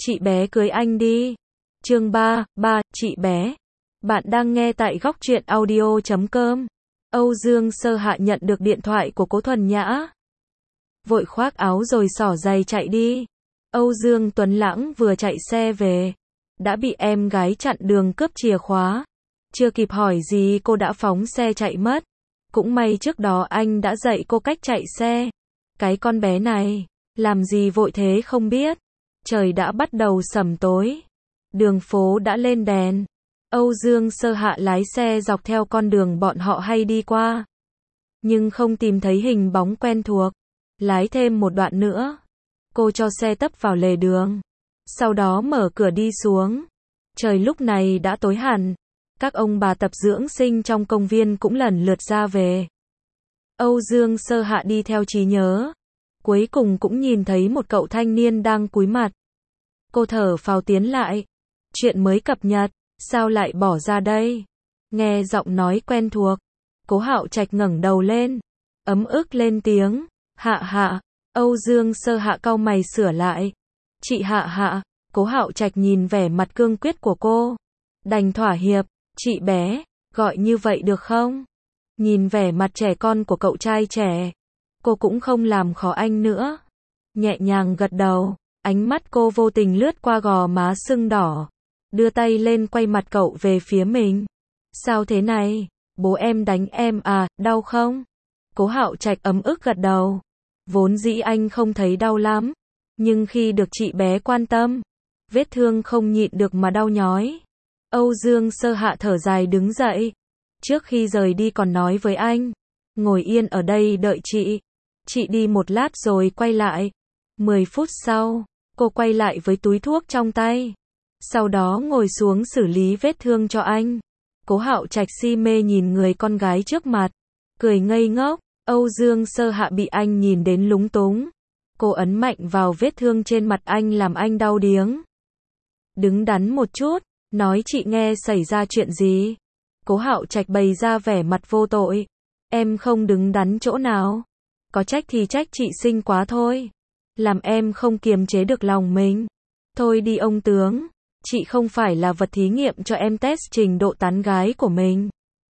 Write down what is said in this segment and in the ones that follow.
chị bé cưới anh đi. Chương 3, chị bé. Bạn đang nghe tại góc truyện audio.com. Âu Dương Sơ Hạ nhận được điện thoại của Cố Thuần Nhã. Vội khoác áo rồi xỏ giày chạy đi. Âu Dương Tuấn Lãng vừa chạy xe về, đã bị em gái chặn đường cướp chìa khóa. Chưa kịp hỏi gì cô đã phóng xe chạy mất. Cũng may trước đó anh đã dạy cô cách chạy xe. Cái con bé này, làm gì vội thế không biết. Trời đã bắt đầu sẩm tối. Đường phố đã lên đèn. Âu Dương Sơ Hạ lái xe dọc theo con đường bọn họ hay đi qua. Nhưng không tìm thấy hình bóng quen thuộc. Lái thêm một đoạn nữa. Cô cho xe tấp vào lề đường. Sau đó mở cửa đi xuống. Trời lúc này đã tối hẳn. Các ông bà tập dưỡng sinh trong công viên cũng lần lượt ra về. Âu Dương Sơ Hạ đi theo trí nhớ. Cuối cùng cũng nhìn thấy một cậu thanh niên đang cúi mặt. Cô thở phào tiến lại. Chuyện mới cập nhật, sao lại bỏ ra đây? Nghe giọng nói quen thuộc. Cố Hạo Trạch ngẩng đầu lên. Ấm ức lên tiếng. Hạ Hạ. Âu Dương Sơ Hạ cau mày sửa lại. Chị Hạ Hạ. Cố Hạo Trạch nhìn vẻ mặt cương quyết của cô. Đành thỏa hiệp. Chị bé, gọi như vậy được không? Nhìn vẻ mặt trẻ con của cậu trai trẻ. Cô cũng không làm khó anh nữa. Nhẹ nhàng gật đầu. Ánh mắt cô vô tình lướt qua gò má sưng đỏ. Đưa tay lên quay mặt cậu về phía mình. Sao thế này? Bố em đánh em à, đau không? Cố Hạo Trạch ấm ức gật đầu. Vốn dĩ anh không thấy đau lắm. Nhưng khi được chị bé quan tâm, vết thương không nhịn được mà đau nhói. Âu Dương Sơ Hạ thở dài đứng dậy. Trước khi rời đi còn nói với anh. Ngồi yên ở đây đợi chị. Chị đi một lát rồi quay lại. 10 phút sau, cô quay lại với túi thuốc trong tay. Sau đó ngồi xuống xử lý vết thương cho anh. Cố Hạo Trạch si mê nhìn người con gái trước mặt. Cười ngây ngốc. Âu Dương Sơ Hạ bị anh nhìn đến lúng túng. Cô ấn mạnh vào vết thương trên mặt anh làm anh đau điếng. Đứng đắn một chút. Nói chị nghe xảy ra chuyện gì? Cố Hạo Trạch bày ra vẻ mặt vô tội. Em không đứng đắn chỗ nào. Có trách thì trách chị xinh quá thôi. Làm em không kiềm chế được lòng mình. Thôi đi ông tướng. Chị không phải là vật thí nghiệm cho em test trình độ tán gái của mình.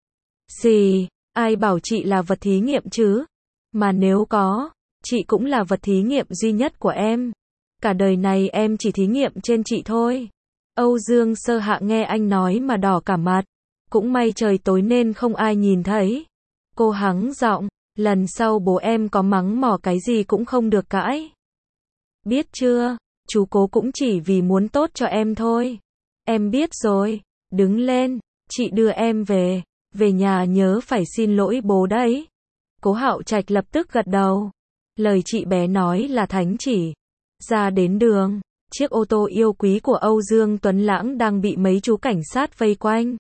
Gì? Ai bảo chị là vật thí nghiệm chứ? Mà nếu có, chị cũng là vật thí nghiệm duy nhất của em. Cả đời này em chỉ thí nghiệm trên chị thôi. Âu Dương Sơ Hạ nghe anh nói mà đỏ cả mặt. Cũng may trời tối nên không ai nhìn thấy. Cô hắng giọng, lần sau bố em có mắng mỏ cái gì cũng không được cãi. Biết chưa, chú Cố cũng chỉ vì muốn tốt cho em thôi. Em biết rồi, đứng lên, chị đưa em về. Về nhà nhớ phải xin lỗi bố đấy. Cố Hạo Trạch lập tức gật đầu. Lời chị bé nói là thánh chỉ. Ra đến đường. Chiếc ô tô yêu quý của Âu Dương Tuấn Lãng đang bị mấy chú cảnh sát vây quanh.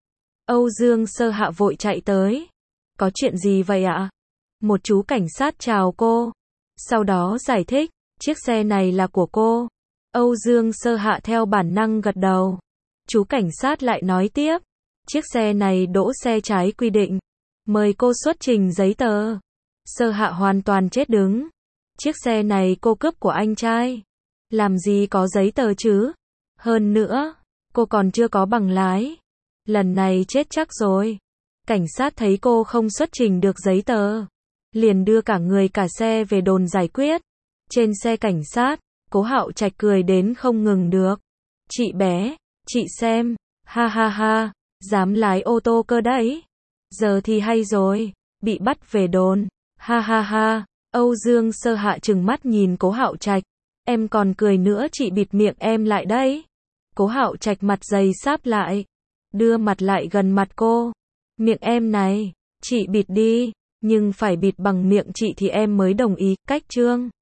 Âu Dương Sơ Hạ vội chạy tới. Có chuyện gì vậy ạ? Một chú cảnh sát chào cô. Sau đó giải thích, chiếc xe này là của cô. Âu Dương Sơ Hạ theo bản năng gật đầu. Chú cảnh sát lại nói tiếp. Chiếc xe này đỗ xe trái quy định. Mời cô xuất trình giấy tờ. Sơ Hạ hoàn toàn chết đứng. Chiếc xe này cô cướp của anh trai. Làm gì có giấy tờ chứ? Hơn nữa, cô còn chưa có bằng lái. Lần này chết chắc rồi. Cảnh sát thấy cô không xuất trình được giấy tờ. Liền đưa cả người cả xe về đồn giải quyết. Trên xe cảnh sát, Cố Hạo Trạch cười đến không ngừng được. Chị bé, chị xem. Ha ha ha, dám lái ô tô cơ đấy. Giờ thì hay rồi, bị bắt về đồn. Ha ha ha, Âu Dương Sơ Hạ trừng mắt nhìn Cố Hạo Trạch. Em còn cười nữa chị bịt miệng em lại đấy. Cố Hạo Trạch mặt dày sáp lại. Đưa mặt lại gần mặt cô. Miệng em này, chị bịt đi. Nhưng phải bịt bằng miệng chị thì em mới đồng ý. Cách chương.